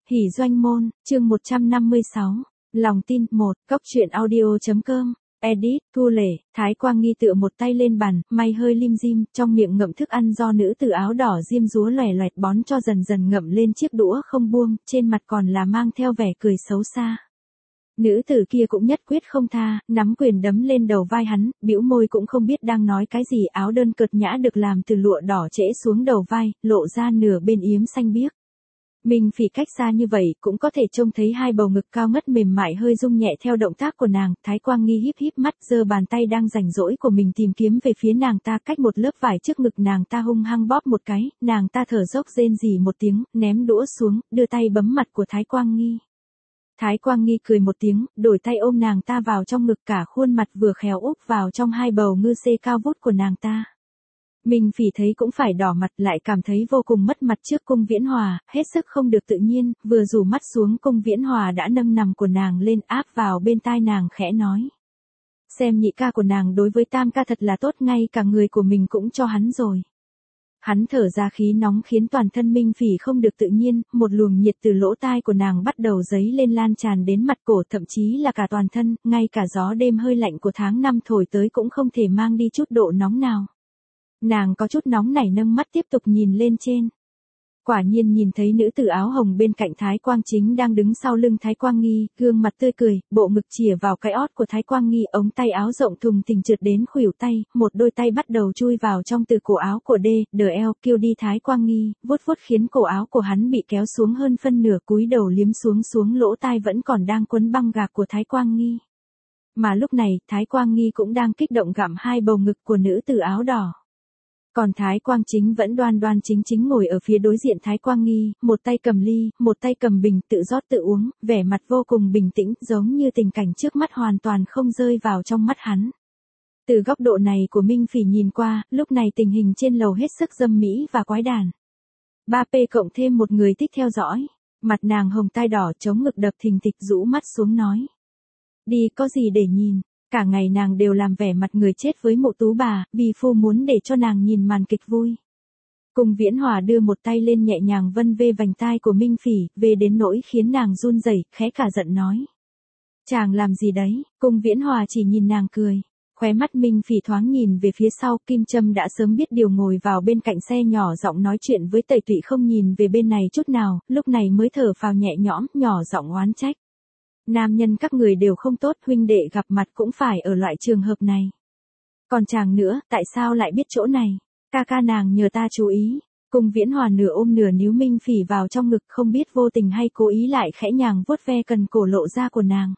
Hỉ doanh môn, chương 156. Lòng tin 1, Cốc truyện audio.com. Edit, Thu Lệ, Thái Quang Nghi tựa một tay lên bàn, may hơi lim dim, trong miệng ngậm thức ăn do nữ tử áo đỏ diêm dúa loẻ loẹt bón cho dần dần ngậm lên chiếc đũa không buông, trên mặt còn là mang theo vẻ cười xấu xa. Nữ tử kia cũng nhất quyết không tha, nắm quyền đấm lên đầu vai hắn, bĩu môi cũng không biết đang nói cái gì, áo đơn cợt nhã được làm từ lụa đỏ trễ xuống đầu vai, lộ ra nửa bên yếm xanh biếc. Minh Phỉ cách xa như vậy cũng có thể trông thấy hai bầu ngực cao ngất mềm mại hơi rung nhẹ theo động tác của nàng. Thái Quang Nghi híp híp mắt, giơ bàn tay đang rảnh rỗi của mình tìm kiếm về phía nàng ta, cách một lớp vải trước ngực nàng ta hung hăng bóp một cái, nàng ta thở dốc rên rỉ một tiếng, ném đũa xuống, đưa tay bấm mặt của Thái Quang Nghi. Thái Quang Nghi cười một tiếng, đổi tay ôm nàng ta vào trong ngực, cả khuôn mặt vừa khéo úp vào trong hai bầu ngư xê cao vút của nàng ta. Minh Phỉ thấy cũng phải đỏ mặt, lại cảm thấy vô cùng mất mặt trước Cung Viễn Hòa, hết sức không được tự nhiên, vừa rủ mắt xuống Cung Viễn Hòa đã nâng nằm của nàng lên áp vào bên tai nàng khẽ nói. Xem nhị ca của nàng đối với tam ca thật là tốt, ngay cả người của mình cũng cho hắn rồi. Hắn thở ra khí nóng khiến toàn thân Minh Phỉ không được tự nhiên, một luồng nhiệt từ lỗ tai của nàng bắt đầu dấy lên lan tràn đến mặt cổ, thậm chí là cả toàn thân, ngay cả gió đêm hơi lạnh của tháng 5 thổi tới cũng không thể mang đi chút độ nóng nào. Nàng có chút nóng nảy nâng mắt tiếp tục nhìn lên trên. Quả nhiên nhìn thấy nữ tử áo hồng bên cạnh Thái Quang Chính đang đứng sau lưng Thái Quang Nghi, gương mặt tươi cười, bộ ngực chìa vào cái ót của Thái Quang Nghi, ống tay áo rộng thùng thình trượt đến khuỷu tay, một đôi tay bắt đầu chui vào trong từ cổ áo của đờ eo, kêu đi Thái Quang Nghi, vuốt vuốt khiến cổ áo của hắn bị kéo xuống hơn phân nửa, cúi đầu liếm xuống lỗ tai vẫn còn đang quấn băng gạc của Thái Quang Nghi. Mà lúc này, Thái Quang Nghi cũng đang kích động gặm hai bầu ngực của nữ tử áo đỏ. Còn Thái Quang Chính vẫn đoan đoan chính ngồi ở phía đối diện Thái Quang Nghi, một tay cầm ly, một tay cầm bình tự rót tự uống, vẻ mặt vô cùng bình tĩnh, giống như tình cảnh trước mắt hoàn toàn không rơi vào trong mắt hắn. Từ góc độ này của Minh Phỉ nhìn qua, lúc này tình hình trên lầu hết sức dâm mỹ và quái đản. 3P cộng thêm một người thích theo dõi, mặt nàng hồng tai đỏ chống ngực đập thình thịch, rũ mắt xuống nói. Đi, có gì để nhìn. Cả ngày nàng đều làm vẻ mặt người chết với Mộ Tú bà, vì phu muốn để cho nàng nhìn màn kịch vui. Cung Viễn Hòa đưa một tay lên nhẹ nhàng vân vê vành tai của Minh Phỉ, về đến nỗi khiến nàng run rẩy, khẽ cả giận nói. Chàng làm gì đấy? Cung Viễn Hòa chỉ nhìn nàng cười. Khóe mắt Minh Phỉ thoáng nhìn về phía sau, Kim Trâm đã sớm biết điều ngồi vào bên cạnh xe nhỏ giọng nói chuyện với Tẩy Tụy, không nhìn về bên này chút nào, lúc này mới thở phào nhẹ nhõm, nhỏ giọng oán trách. Nam nhân các người đều không tốt, huynh đệ gặp mặt cũng phải ở loại trường hợp này. Còn chàng nữa, tại sao lại biết chỗ này? Ca nàng nhờ ta chú ý. Cung Viễn Hòa nửa ôm nửa níu Minh Phỉ vào trong ngực, không biết vô tình hay cố ý lại khẽ nhàng vuốt ve cần cổ lộ ra của nàng.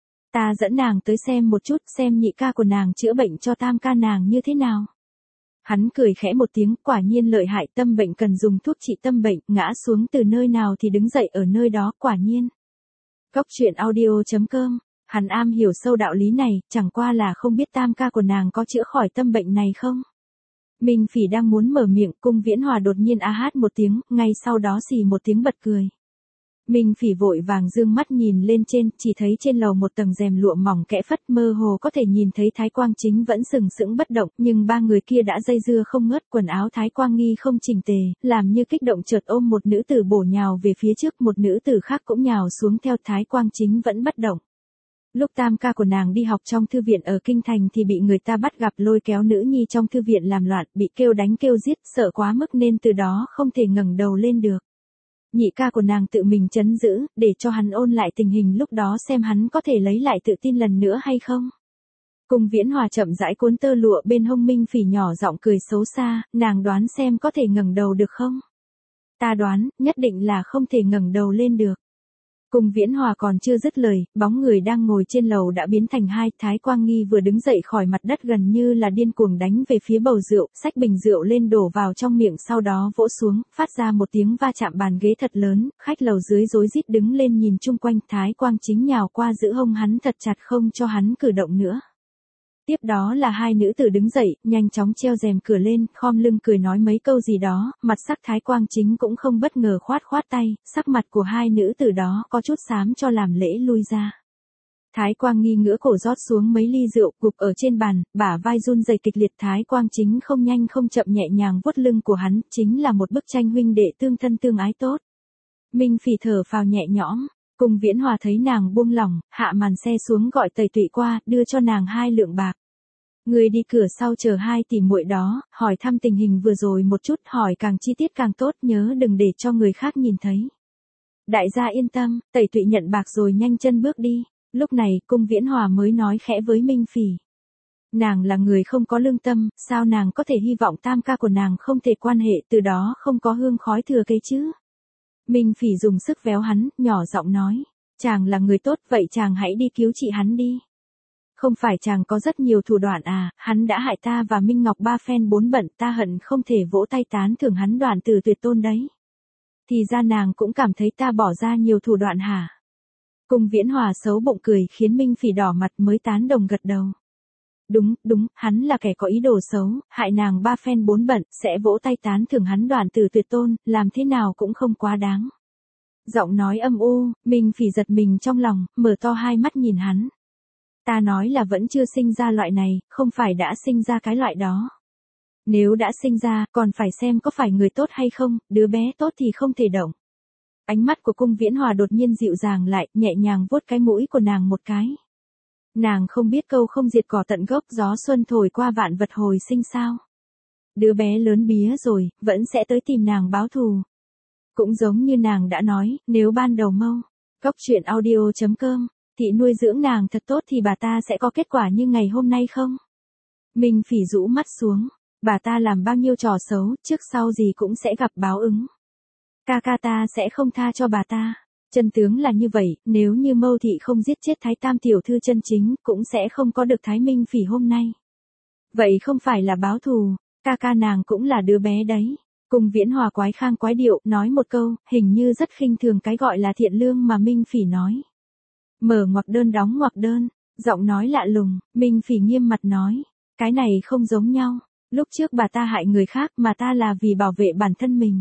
Ta dẫn nàng tới xem một chút, xem nhị ca của nàng chữa bệnh cho tam ca nàng như thế nào. Hắn cười khẽ một tiếng, quả nhiên lợi hại, tâm bệnh cần dùng thuốc trị tâm bệnh, ngã xuống từ nơi nào thì đứng dậy ở nơi đó, quả nhiên. Cốc truyện audio.com. Hắn am hiểu sâu đạo lý này, chẳng qua là không biết tam ca của nàng có chữa khỏi tâm bệnh này không. Minh Phỉ đang muốn mở miệng, Cung Viễn Hòa đột nhiên a hát một tiếng, ngay sau đó xì một tiếng bật cười. Minh Phỉ vội vàng dương mắt nhìn lên trên, chỉ thấy trên lầu một tầng rèm lụa mỏng kẽ phất, mơ hồ có thể nhìn thấy Thái Quang Chính vẫn sừng sững bất động, nhưng ba người kia đã dây dưa không ngớt, quần áo Thái Quang Nghi không chỉnh tề, làm như kích động chợt ôm một nữ tử bổ nhào về phía trước, một nữ tử khác cũng nhào xuống theo, Thái Quang Chính vẫn bất động. Lúc tam ca của nàng đi học trong thư viện ở Kinh Thành thì bị người ta bắt gặp lôi kéo nữ nhi trong thư viện làm loạn, bị kêu đánh kêu giết, sợ quá mức nên từ đó không thể ngẩng đầu lên được. Nhị ca của nàng tự mình trấn giữ, để cho hắn ôn lại tình hình lúc đó xem hắn có thể lấy lại tự tin lần nữa hay không. Cung Viễn Hòa chậm rãi cuốn tơ lụa bên hông Minh Phỉ, nhỏ giọng cười xấu xa, nàng đoán xem có thể ngẩng đầu được không? Ta đoán, nhất định là không thể ngẩng đầu lên được. Cung Viễn Hòa còn chưa dứt lời, bóng người đang ngồi trên lầu đã biến thành hai, Thái Quang Nghi vừa đứng dậy khỏi mặt đất gần như là điên cuồng đánh về phía bầu rượu, xách bình rượu lên đổ vào trong miệng, sau đó vỗ xuống, phát ra một tiếng va chạm bàn ghế thật lớn, khách lầu dưới rối rít đứng lên nhìn chung quanh, Thái Quang Chính nhào qua giữ hông hắn thật chặt không cho hắn cử động nữa. Tiếp đó là hai nữ tử đứng dậy, nhanh chóng treo rèm cửa lên, khom lưng cười nói mấy câu gì đó, mặt sắc Thái Quang Chính cũng không bất ngờ khoát tay, sắc mặt của hai nữ tử đó có chút xám cho làm lễ lui ra. Thái Quang Nghi ngửa cổ rót xuống mấy ly rượu, gục ở trên bàn, bả vai run rẩy kịch liệt, Thái Quang Chính không nhanh không chậm nhẹ nhàng vuốt lưng của hắn, chính là một bức tranh huynh đệ tương thân tương ái tốt. Minh Phỉ thở phào nhẹ nhõm. Cung Viễn Hòa thấy nàng buông lỏng, hạ màn xe xuống gọi Tẩy Tụy qua, đưa cho nàng 2 lượng bạc. Người đi cửa sau chờ 2 tỷ muội đó, hỏi thăm tình hình vừa rồi một chút, hỏi càng chi tiết càng tốt, nhớ đừng để cho người khác nhìn thấy. Đại gia yên tâm, Tẩy Tụy nhận bạc rồi nhanh chân bước đi. Lúc này, Cung Viễn Hòa mới nói khẽ với Minh Phỉ. Nàng là người không có lương tâm, sao nàng có thể hy vọng tam ca của nàng không thể quan hệ, từ đó không có hương khói thừa cây chứ? Minh Phỉ dùng sức véo hắn, nhỏ giọng nói. Chàng là người tốt, vậy chàng hãy đi cứu chị hắn đi. Không phải chàng có rất nhiều thủ đoạn à, hắn đã hại ta và Minh Ngọc 3 phen 4 bận, ta hận không thể vỗ tay tán thưởng hắn đoạn từ tuyệt tôn đấy. Thì ra nàng cũng cảm thấy ta bỏ ra nhiều thủ đoạn hả? Cung Viễn Hòa xấu bụng cười khiến Minh Phỉ đỏ mặt mới tán đồng gật đầu. Đúng, hắn là kẻ có ý đồ xấu, hại nàng 3 phen 4 bận, sẽ vỗ tay tán thưởng hắn đoạn từ tuyệt tôn, làm thế nào cũng không quá đáng. Giọng nói âm u, Minh Phỉ giật mình trong lòng, mở to 2 mắt nhìn hắn. Ta nói là vẫn chưa sinh ra loại này, không phải đã sinh ra cái loại đó. Nếu đã sinh ra, còn phải xem có phải người tốt hay không, đứa bé tốt thì không thể động. Ánh mắt của Cung Viễn Hòa đột nhiên dịu dàng lại, nhẹ nhàng vuốt cái mũi của nàng một cái. Nàng không biết câu không diệt cỏ tận gốc, gió xuân thổi qua vạn vật hồi sinh sao. Đứa bé lớn bía rồi, vẫn sẽ tới tìm nàng báo thù. Cũng giống như nàng đã nói, nếu ban đầu mâu, coctruyện.audio.com, thị nuôi dưỡng nàng thật tốt thì bà ta sẽ có kết quả như ngày hôm nay không? Minh Phỉ rũ mắt xuống, bà ta làm bao nhiêu trò xấu, trước sau gì cũng sẽ gặp báo ứng. Ca ca ta sẽ không tha cho bà ta. Chân tướng là như vậy, nếu như Mâu thị không giết chết Thái Tam tiểu thư chân chính, cũng sẽ không có được Thái Minh Phỉ hôm nay. Vậy không phải là báo thù, ca ca nàng cũng là đứa bé đấy. Cung Viễn Hòa quái khang quái điệu, nói một câu, hình như rất khinh thường cái gọi là thiện lương mà Minh Phỉ nói. Mở ngoặc đơn đóng ngoặc đơn, giọng nói lạ lùng, Minh Phỉ nghiêm mặt nói, cái này không giống nhau, lúc trước bà ta hại người khác mà ta là vì bảo vệ bản thân mình.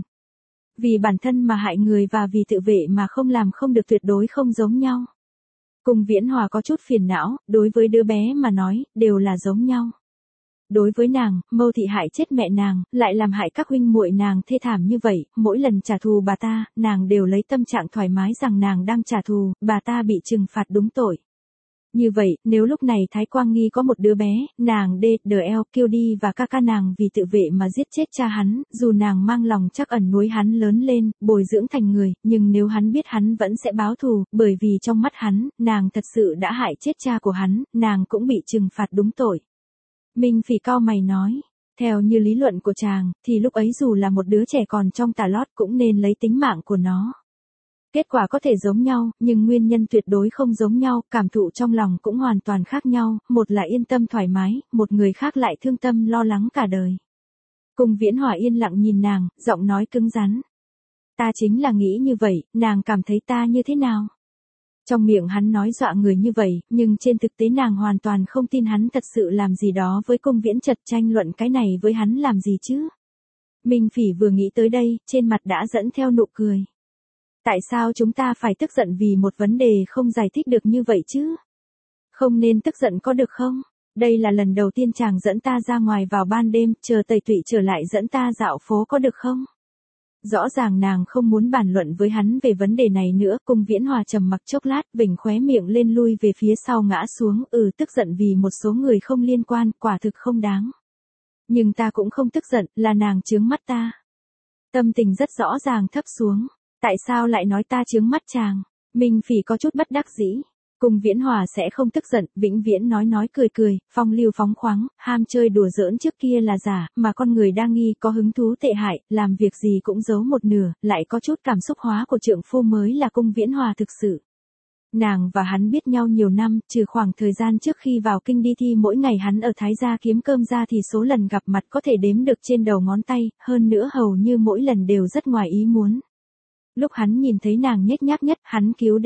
Vì bản thân mà hại người và vì tự vệ mà không làm không được, tuyệt đối không giống nhau. Cung Viễn Hòa có chút phiền não, đối với đứa bé mà nói, đều là giống nhau. Đối với nàng, Mâu thị hại chết mẹ nàng, lại làm hại các huynh muội nàng thê thảm như vậy, mỗi lần trả thù bà ta, nàng đều lấy tâm trạng thoải mái rằng nàng đang trả thù, bà ta bị trừng phạt đúng tội. Như vậy, nếu lúc này Thái Quang Nghi có một đứa bé, nàng D.D.L. kêu đi và ca nàng vì tự vệ mà giết chết cha hắn, dù nàng mang lòng trắc ẩn nuôi hắn lớn lên, bồi dưỡng thành người, nhưng nếu hắn biết hắn vẫn sẽ báo thù, bởi vì trong mắt hắn, nàng thật sự đã hại chết cha của hắn, nàng cũng bị trừng phạt đúng tội. Minh Phỉ cau mày nói, theo như lý luận của chàng, thì lúc ấy dù là một đứa trẻ còn trong tà lót cũng nên lấy tính mạng của nó. Kết quả có thể giống nhau, nhưng nguyên nhân tuyệt đối không giống nhau, cảm thụ trong lòng cũng hoàn toàn khác nhau, một là yên tâm thoải mái, một người khác lại thương tâm lo lắng cả đời. Cung Viễn Hòa yên lặng nhìn nàng, giọng nói cứng rắn. Ta chính là nghĩ như vậy, nàng cảm thấy ta như thế nào? Trong miệng hắn nói dọa người như vậy, nhưng trên thực tế nàng hoàn toàn không tin hắn thật sự làm gì đó với Cung Viễn Chật, tranh luận cái này với hắn làm gì chứ? Minh Phỉ vừa nghĩ tới đây, trên mặt đã dẫn theo nụ cười. Tại sao chúng ta phải tức giận vì một vấn đề không giải thích được như vậy chứ? Không nên tức giận có được không? Đây là lần đầu tiên chàng dẫn ta ra ngoài vào ban đêm, chờ Tẩy Tụy trở lại dẫn ta dạo phố có được không? Rõ ràng nàng không muốn bàn luận với hắn về vấn đề này nữa. Cung Viễn Hòa trầm mặc chốc lát, vểnh khóe miệng lên lui về phía sau ngã xuống, tức giận vì một số người không liên quan, quả thực không đáng. Nhưng ta cũng không tức giận, là nàng chướng mắt ta. Tâm tình rất rõ ràng thấp xuống. Tại sao lại nói ta chướng mắt chàng? Minh Phỉ có chút bất đắc dĩ. Cung Viễn Hòa sẽ không tức giận, vĩnh viễn nói cười, phong lưu phóng khoáng, ham chơi đùa giỡn trước kia là giả, mà con người đa nghi có hứng thú tệ hại, làm việc gì cũng giấu một nửa, lại có chút cảm xúc hóa của trượng phu mới là Cung Viễn Hòa thực sự. Nàng và hắn biết nhau nhiều năm, trừ khoảng thời gian trước khi vào kinh đi thi mỗi ngày hắn ở Thái gia kiếm cơm ra thì số lần gặp mặt có thể đếm được trên đầu ngón tay, hơn nữa hầu như mỗi lần đều rất ngoài ý muốn. Lúc hắn nhìn thấy nàng nhếch nhác nhất, hắn cứu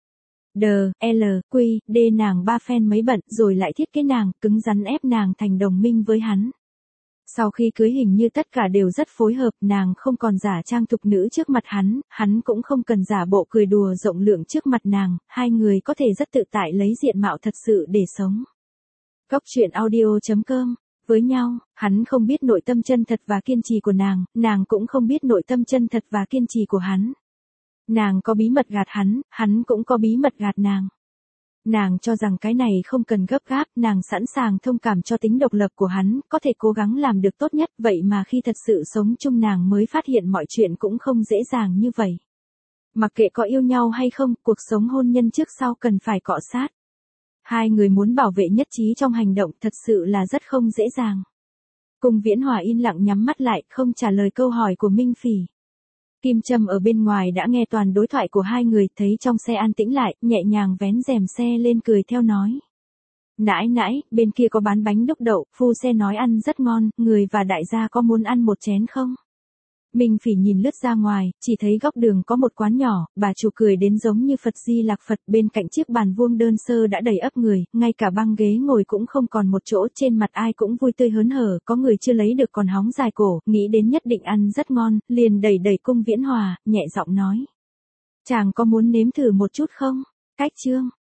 D, nàng 3 phen mấy bận, rồi lại thiết kế nàng, cứng rắn ép nàng thành đồng minh với hắn. Sau khi cưới hình như tất cả đều rất phối hợp, nàng không còn giả trang thục nữ trước mặt hắn cũng không cần giả bộ cười đùa rộng lượng trước mặt nàng, hai người có thể rất tự tại lấy diện mạo thật sự để sống. Coctruyện.audio.com. Với nhau, hắn không biết nội tâm chân thật và kiên trì của nàng cũng không biết nội tâm chân thật và kiên trì của hắn. Nàng có bí mật gạt hắn, hắn cũng có bí mật gạt nàng. Nàng cho rằng cái này không cần gấp gáp, nàng sẵn sàng thông cảm cho tính độc lập của hắn, có thể cố gắng làm được tốt nhất, vậy mà khi thật sự sống chung nàng mới phát hiện mọi chuyện cũng không dễ dàng như vậy. Mặc kệ có yêu nhau hay không, cuộc sống hôn nhân trước sau cần phải cọ sát. Hai người muốn bảo vệ nhất trí trong hành động thật sự là rất không dễ dàng. Cung Viễn Hòa yên lặng nhắm mắt lại, không trả lời câu hỏi của Minh Phỉ. Kim Trâm ở bên ngoài đã nghe toàn đối thoại của hai người, thấy trong xe an tĩnh lại, nhẹ nhàng vén rèm xe lên cười theo nói. Nãi nãi, bên kia có bán bánh đúc đậu, phu xe nói ăn rất ngon, người và đại gia có muốn ăn một chén không? Minh Phỉ nhìn lướt ra ngoài, chỉ thấy góc đường có một quán nhỏ, bà chủ cười đến giống như Phật Di Lạc Phật, bên cạnh chiếc bàn vuông đơn sơ đã đầy ắp người, ngay cả băng ghế ngồi cũng không còn một chỗ, trên mặt ai cũng vui tươi hớn hở, có người chưa lấy được còn hóng dài cổ, nghĩ đến nhất định ăn rất ngon, liền đẩy đẩy Cung Viễn Hòa, nhẹ giọng nói. Chàng có muốn nếm thử một chút không? Cách chương.